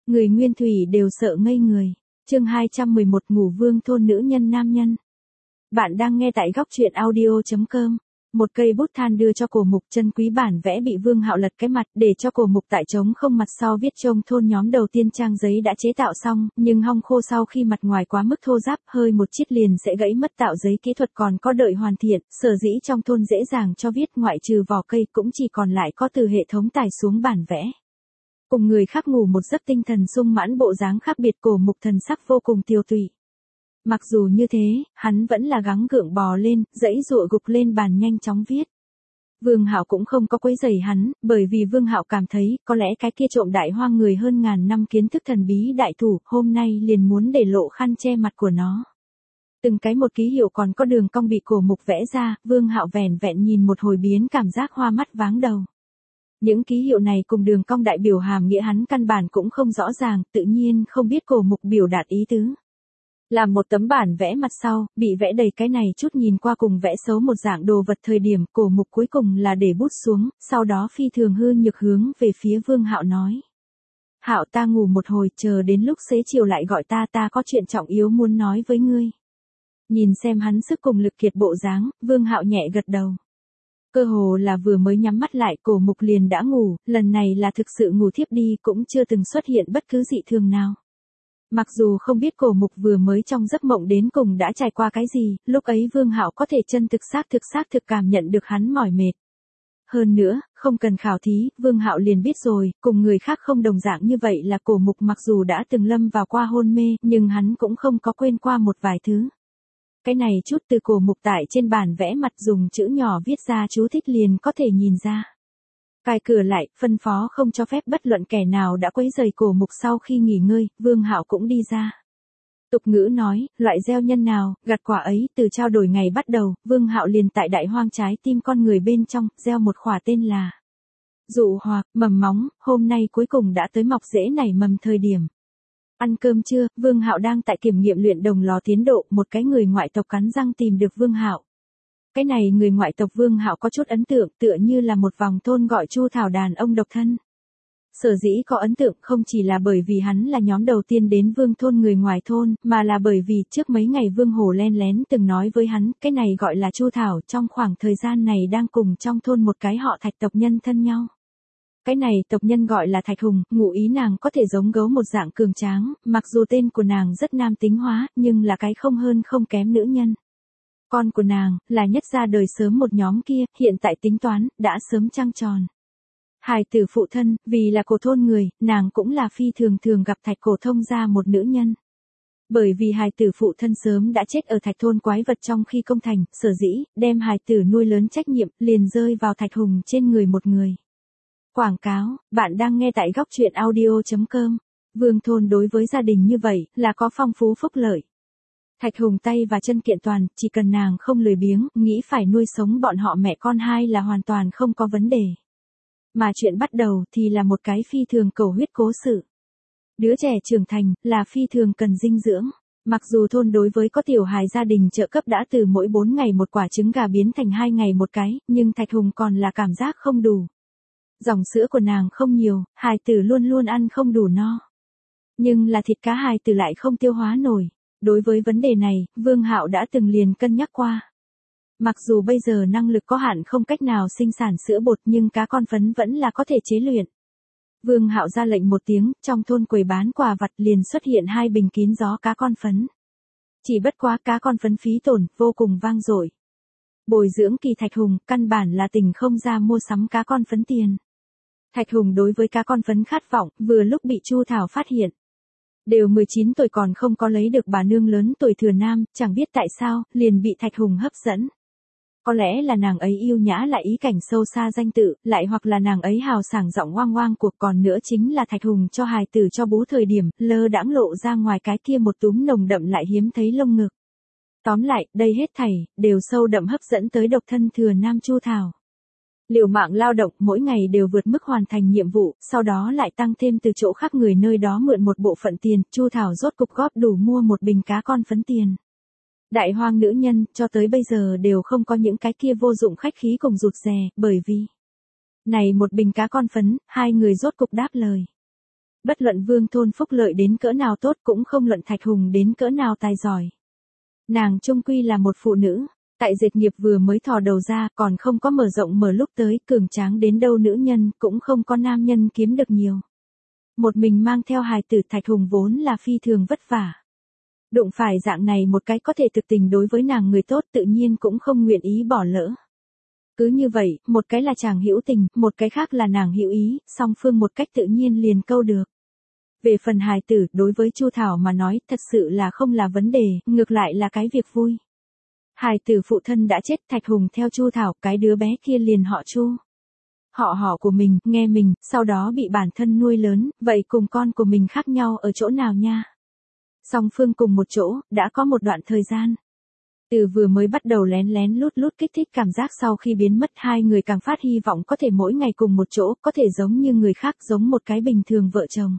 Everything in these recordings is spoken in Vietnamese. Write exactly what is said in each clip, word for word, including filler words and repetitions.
Người Nguyên Thủy đều sợ ngây người. Chương hai trăm mười một Ngủ Vương thôn nữ nhân nam nhân. Bạn đang nghe tại góc truyện audio chấm com. Một cây bút than đưa cho Cổ Mục, chân quý bản vẽ bị Vương Hạo lật cái mặt, để cho Cổ Mục tại trống không mặt sau viết trông thôn nhóm đầu tiên trang giấy đã chế tạo xong, nhưng hong khô sau khi mặt ngoài quá mức thô ráp, hơi một chiết liền sẽ gãy mất, tạo giấy kỹ thuật còn có đợi hoàn thiện, sở dĩ trong thôn dễ dàng cho viết, ngoại trừ vỏ cây cũng chỉ còn lại có từ hệ thống tải xuống bản vẽ. Cùng người khác ngủ một giấc tinh thần sung mãn, bộ dáng khác biệt, Cổ Mục thần sắc vô cùng tiêu tụy. Mặc dù như thế, hắn vẫn là gắng gượng bò lên, dãy dụa gục lên bàn nhanh chóng viết. Vương Hạo cũng không có quấy rầy hắn, bởi vì Vương Hạo cảm thấy, có lẽ cái kia trộm đại hoang người hơn ngàn năm kiến thức thần bí đại thủ, hôm nay liền muốn để lộ khăn che mặt của nó. Từng cái một ký hiệu còn có đường cong bị Cổ Mục vẽ ra, Vương Hạo vẻn vẹn nhìn một hồi biến cảm giác hoa mắt váng đầu. Những ký hiệu này cùng đường cong đại biểu hàm nghĩa hắn căn bản cũng không rõ ràng, tự nhiên không biết Cổ Mục biểu đạt ý tứ. Làm một tấm bản vẽ mặt sau, bị vẽ đầy cái này chút nhìn qua cùng vẽ xấu một dạng đồ vật thời điểm, Cổ Mục cuối cùng là để bút xuống, sau đó phi thường hư nhược hướng về phía Vương Hạo nói. Hạo, ta ngủ một hồi, chờ đến lúc xế chiều lại gọi ta, ta có chuyện trọng yếu muốn nói với ngươi. Nhìn xem hắn sức cùng lực kiệt bộ dáng, Vương Hạo nhẹ gật đầu. Cơ hồ là vừa mới nhắm mắt lại, Cổ Mục liền đã ngủ, lần này là thực sự ngủ thiếp đi, cũng chưa từng xuất hiện bất cứ dị thường nào. Mặc dù không biết Cổ Mục vừa mới trong giấc mộng đến cùng đã trải qua cái gì, lúc ấy Vương Hạo có thể chân thực xác thực xác thực cảm nhận được hắn mỏi mệt. Hơn nữa, không cần khảo thí, Vương Hạo liền biết rồi, cùng người khác không đồng dạng như vậy là Cổ Mục mặc dù đã từng lâm vào qua hôn mê, nhưng hắn cũng không có quên qua một vài thứ. Cái này chút từ Cổ Mục tại trên bản vẽ mặt dùng chữ nhỏ viết ra chú thích liền có thể nhìn ra. Cài cửa lại, phân phó không cho phép bất luận kẻ nào đã quấy rầy Cổ Mục. Sau khi nghỉ ngơi, Vương Hạo cũng đi ra. Tục ngữ nói, loại gieo nhân nào, gặt quả ấy, từ trao đổi ngày bắt đầu, Vương Hạo liền tại đại hoang trái tim con người bên trong, gieo một khỏa tên là dụ hoặc, mầm móng, hôm nay cuối cùng đã tới mọc rễ nảy mầm thời điểm. Ăn cơm trưa, Vương Hạo đang tại kiểm nghiệm luyện đồng lò tiến độ, một cái người ngoại tộc cắn răng tìm được Vương Hạo. Cái này người ngoại tộc Vương Hạo có chút ấn tượng, tựa như là một vòng thôn gọi Chu Thảo đàn ông độc thân. Sở dĩ có ấn tượng không chỉ là bởi vì hắn là nhóm đầu tiên đến Vương thôn người ngoài thôn, mà là bởi vì trước mấy ngày Vương Hổ len lén từng nói với hắn, cái này gọi là Chu Thảo, trong khoảng thời gian này đang cùng trong thôn một cái họ Thạch tộc nhân thân nhau. Cái này tộc nhân gọi là Thạch Hùng, ngụ ý nàng có thể giống gấu một dạng cường tráng, mặc dù tên của nàng rất nam tính hóa, nhưng là cái không hơn không kém nữ nhân. Con của nàng, là nhất ra đời sớm một nhóm kia, hiện tại tính toán, đã sớm trăng tròn. Hài tử phụ thân, vì là cổ thôn người, nàng cũng là phi thường thường gặp Thạch cổ thông gia một nữ nhân. Bởi vì hài tử phụ thân sớm đã chết ở Thạch thôn quái vật trong khi công thành, sở dĩ, đem hài tử nuôi lớn trách nhiệm, liền rơi vào Thạch Hùng trên người một người. Quảng cáo, bạn đang nghe tại góc truyện audio chấm com. Vương thôn đối với gia đình như vậy, là có phong phú phúc lợi. Thạch Hùng tay và chân kiện toàn, chỉ cần nàng không lười biếng, nghĩ phải nuôi sống bọn họ mẹ con hai là hoàn toàn không có vấn đề. Mà chuyện bắt đầu thì là một cái phi thường cầu huyết cố sự. Đứa trẻ trưởng thành, là phi thường cần dinh dưỡng. Mặc dù thôn đối với có tiểu hài gia đình trợ cấp đã từ mỗi bốn ngày một quả trứng gà biến thành hai ngày một cái, nhưng Thạch Hùng còn là cảm giác không đủ. Dòng sữa của nàng không nhiều, hài tử luôn luôn ăn không đủ no. Nhưng là thịt cá hài tử lại không tiêu hóa nổi. Đối với vấn đề này, Vương Hạo đã từng liền cân nhắc qua. Mặc dù bây giờ năng lực có hạn không cách nào sinh sản sữa bột nhưng cá con phấn vẫn là có thể chế luyện. Vương Hạo ra lệnh một tiếng, trong thôn quầy bán quà vặt liền xuất hiện hai bình kín gió cá con phấn. Chỉ bất quá cá con phấn phí tổn, vô cùng vang dội. Bồi dưỡng kỳ Thạch Hùng, căn bản là tình không ra mua sắm cá con phấn tiền. Thạch Hùng đối với cá con phấn khát vọng, vừa lúc bị Chu Thảo phát hiện. Đều mười chín tuổi còn không có lấy được bà nương lớn tuổi thừa nam, chẳng biết tại sao, liền bị Thạch Hùng hấp dẫn. Có lẽ là nàng ấy yêu nhã lại ý cảnh sâu xa danh tự, lại hoặc là nàng ấy hào sảng giọng oang oang cuộc, còn nữa chính là Thạch Hùng cho hài tử cho bú thời điểm, lơ đãng lộ ra ngoài cái kia một túm nồng đậm lại hiếm thấy lông ngực. Tóm lại, đây hết thảy, đều sâu đậm hấp dẫn tới độc thân thừa nam Chu Thảo. Liều mạng lao động, mỗi ngày đều vượt mức hoàn thành nhiệm vụ, sau đó lại tăng thêm từ chỗ khác người nơi đó mượn một bộ phận tiền, Chu Thảo rốt cục góp đủ mua một bình cá con phấn tiền. Đại hoang nữ nhân, cho tới bây giờ đều không có những cái kia vô dụng khách khí cùng rụt rè, bởi vì này một bình cá con phấn, hai người rốt cục đáp lời. Bất luận Vương Thôn phúc lợi đến cỡ nào tốt cũng không luận Thạch Hùng đến cỡ nào tài giỏi. Nàng chung quy là một phụ nữ, tại dệt nghiệp vừa mới thò đầu ra còn không có mở rộng mở lúc tới cường tráng đến đâu nữ nhân cũng không có nam nhân kiếm được nhiều. Một mình mang theo hài tử Thạch Hùng vốn là phi thường vất vả. Đụng phải dạng này một cái có thể thực tình đối với nàng người tốt tự nhiên cũng không nguyện ý bỏ lỡ. Cứ như vậy, một cái là chàng hữu tình, một cái khác là nàng hữu ý, song phương một cách tự nhiên liền câu được. Về phần hài tử, đối với Chu Thảo mà nói, thật sự là không là vấn đề, ngược lại là cái việc vui. Hài tử phụ thân đã chết, Thạch Hùng theo Chu Thảo, cái đứa bé kia liền họ Chu. Họ họ của mình, nghe mình, sau đó bị bản thân nuôi lớn, vậy cùng con của mình khác nhau ở chỗ nào nha? Song phương cùng một chỗ, đã có một đoạn thời gian. Từ vừa mới bắt đầu lén lén lút lút kích thích cảm giác sau khi biến mất hai người càng phát hy vọng có thể mỗi ngày cùng một chỗ, có thể giống như người khác giống một cái bình thường vợ chồng.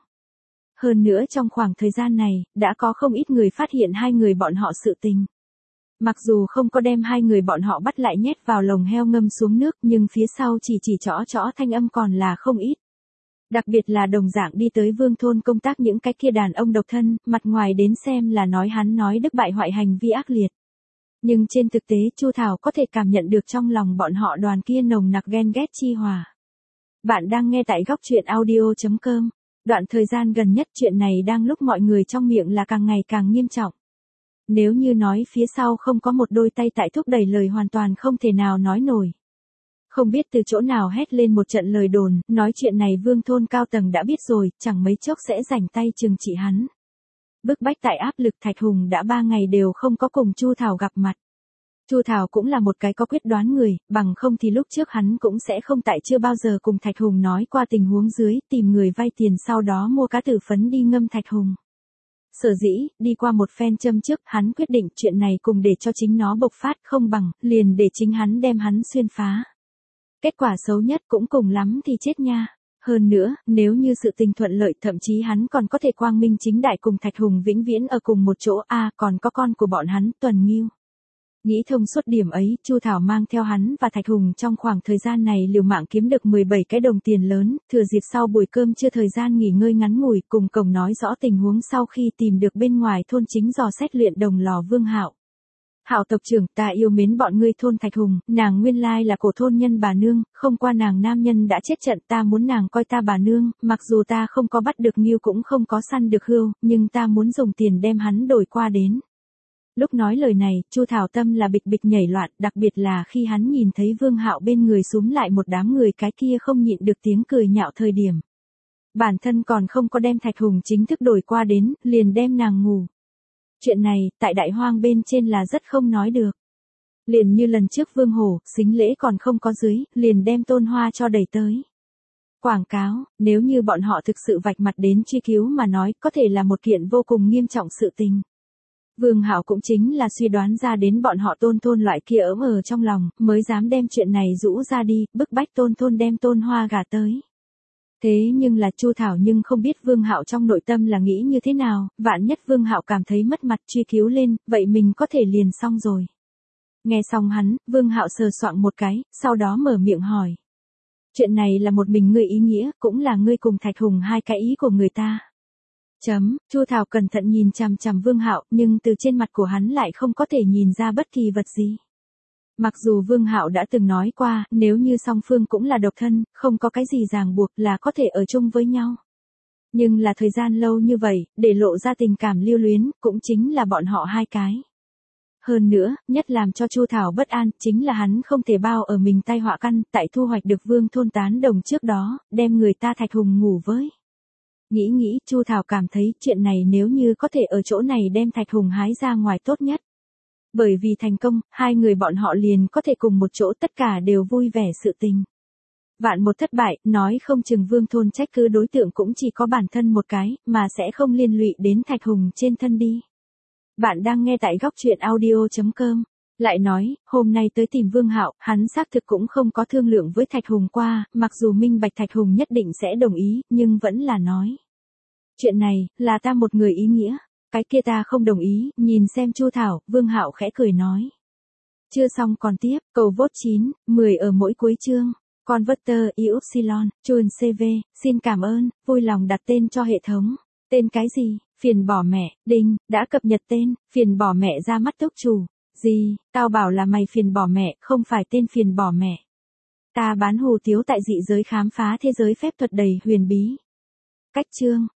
Hơn nữa trong khoảng thời gian này, đã có không ít người phát hiện hai người bọn họ sự tình. Mặc dù không có đem hai người bọn họ bắt lại nhét vào lồng heo ngâm xuống nước nhưng phía sau chỉ chỉ chõ chõ thanh âm còn là không ít. Đặc biệt là đồng dạng đi tới Vương Thôn công tác những cái kia đàn ông độc thân, mặt ngoài đến xem là nói hắn nói đức bại hoại hành vi ác liệt. Nhưng trên thực tế Chu Thảo có thể cảm nhận được trong lòng bọn họ đoàn kia nồng nặc ghen ghét chi hòa. Bạn đang nghe tại góc truyện audio chấm com. Đoạn thời gian gần nhất chuyện này đang lúc mọi người trong miệng là càng ngày càng nghiêm trọng. Nếu như nói phía sau không có một đôi tay tại thúc đẩy lời hoàn toàn không thể nào nói nổi. Không biết từ chỗ nào hét lên một trận lời đồn, nói chuyện này Vương Thôn cao tầng đã biết rồi, chẳng mấy chốc sẽ rảnh tay trừng trị hắn. Bức bách tại áp lực Thạch Hùng đã ba ngày đều không có cùng Chu Thảo gặp mặt. Chu Thảo cũng là một cái có quyết đoán người, bằng không thì lúc trước hắn cũng sẽ không tại chưa bao giờ cùng Thạch Hùng nói qua tình huống dưới, tìm người vay tiền sau đó mua cá tử phấn đi ngâm Thạch Hùng. Sở dĩ, đi qua một phen châm trước, hắn quyết định chuyện này cùng để cho chính nó bộc phát không bằng, liền để chính hắn đem hắn xuyên phá. Kết quả xấu nhất cũng cùng lắm thì chết nha. Hơn nữa, nếu như sự tình thuận lợi thậm chí hắn còn có thể quang minh chính đại cùng Thạch Hùng vĩnh viễn ở cùng một chỗ a à, còn có con của bọn hắn Tuần Nghiêu. Nghĩ thông suốt điểm ấy, Chu Thảo mang theo hắn và Thạch Hùng trong khoảng thời gian này liều mạng kiếm được mười bảy cái đồng tiền lớn, thừa dịp sau buổi cơm chưa thời gian nghỉ ngơi ngắn ngủi cùng cổng nói rõ tình huống sau khi tìm được bên ngoài thôn chính dò xét luyện đồng lò Vương Hạo. Hạo tộc trưởng, ta yêu mến bọn ngươi thôn Thạch Hùng, nàng nguyên lai là cổ thôn nhân bà nương, không qua nàng nam nhân đã chết trận ta muốn nàng coi ta bà nương, mặc dù ta không có bắt được Nghiêu cũng không có săn được Hươu, nhưng ta muốn dùng tiền đem hắn đổi qua đến. Lúc nói lời này, Chu Thảo tâm là bịch bịch nhảy loạn, đặc biệt là khi hắn nhìn thấy Vương Hạo bên người xúm lại một đám người cái kia không nhịn được tiếng cười nhạo thời điểm. Bản thân còn không có đem Thạch Hùng chính thức đổi qua đến, liền đem nàng ngủ. Chuyện này, tại đại hoang bên trên là rất không nói được. Liền như lần trước Vương Hổ, xính lễ còn không có dưới, liền đem Tôn Hoa cho đẩy tới. Quảng cáo, nếu như bọn họ thực sự vạch mặt đến truy cứu mà nói, có thể là một kiện vô cùng nghiêm trọng sự tình. Vương Hạo cũng chính là suy đoán ra đến bọn họ Tôn Thôn loại kia ấm ở trong lòng, mới dám đem chuyện này rũ ra đi, bức bách Tôn Thôn đem Tôn Hoa gả tới. Thế nhưng là Chu Thảo nhưng không biết Vương Hạo trong nội tâm là nghĩ như thế nào, vạn nhất Vương Hạo cảm thấy mất mặt truy cứu lên, vậy mình có thể liền xong rồi. Nghe xong hắn, Vương Hạo sờ soạng một cái, sau đó mở miệng hỏi. Chuyện này là một mình ngươi ý nghĩa, cũng là ngươi cùng Thạch Hùng hai cái ý của người ta. Chấm, Chu Thảo cẩn thận nhìn chằm chằm Vương Hạo, nhưng từ trên mặt của hắn lại không có thể nhìn ra bất kỳ vật gì. Mặc dù Vương Hạo đã từng nói qua, nếu như song phương cũng là độc thân, không có cái gì ràng buộc là có thể ở chung với nhau. Nhưng là thời gian lâu như vậy, để lộ ra tình cảm lưu luyến, cũng chính là bọn họ hai cái. Hơn nữa, nhất làm cho Chu Thảo bất an, chính là hắn không thể bao ở mình tai họa căn, tại thu hoạch được Vương Thôn tán đồng trước đó, đem người ta Thạch Hùng ngủ với. Nghĩ nghĩ, Chu Thảo cảm thấy chuyện này nếu như có thể ở chỗ này đem Thạch Hùng hái ra ngoài tốt nhất. Bởi vì thành công, hai người bọn họ liền có thể cùng một chỗ tất cả đều vui vẻ sự tình. Vạn một thất bại, nói không chừng Vương Thôn trách cứ đối tượng cũng chỉ có bản thân một cái, mà sẽ không liên lụy đến Thạch Hùng trên thân đi. Bạn đang nghe tại góc truyện audio chấm com. Lại nói, hôm nay tới tìm Vương Hạo, hắn xác thực cũng không có thương lượng với Thạch Hùng qua, mặc dù minh bạch Thạch Hùng nhất định sẽ đồng ý, nhưng vẫn là nói. Chuyện này, là ta một người ý nghĩa. Cái kia ta không đồng ý, nhìn xem Chu Thảo, Vương Hạo khẽ cười nói. Chưa xong còn tiếp, cầu vote chín, mười ở mỗi cuối chương. Converter i upsilon, chuồn xê vê, xin cảm ơn, vui lòng đặt tên cho hệ thống. Tên cái gì? Phiền bỏ mẹ, Đinh, đã cập nhật tên, phiền bỏ mẹ ra mắt túc chủ. Gì, tao bảo là mày phiền bỏ mẹ, không phải tên phiền bỏ mẹ. Ta bán hủ tiếu tại dị giới khám phá thế giới phép thuật đầy huyền bí. Cách chương,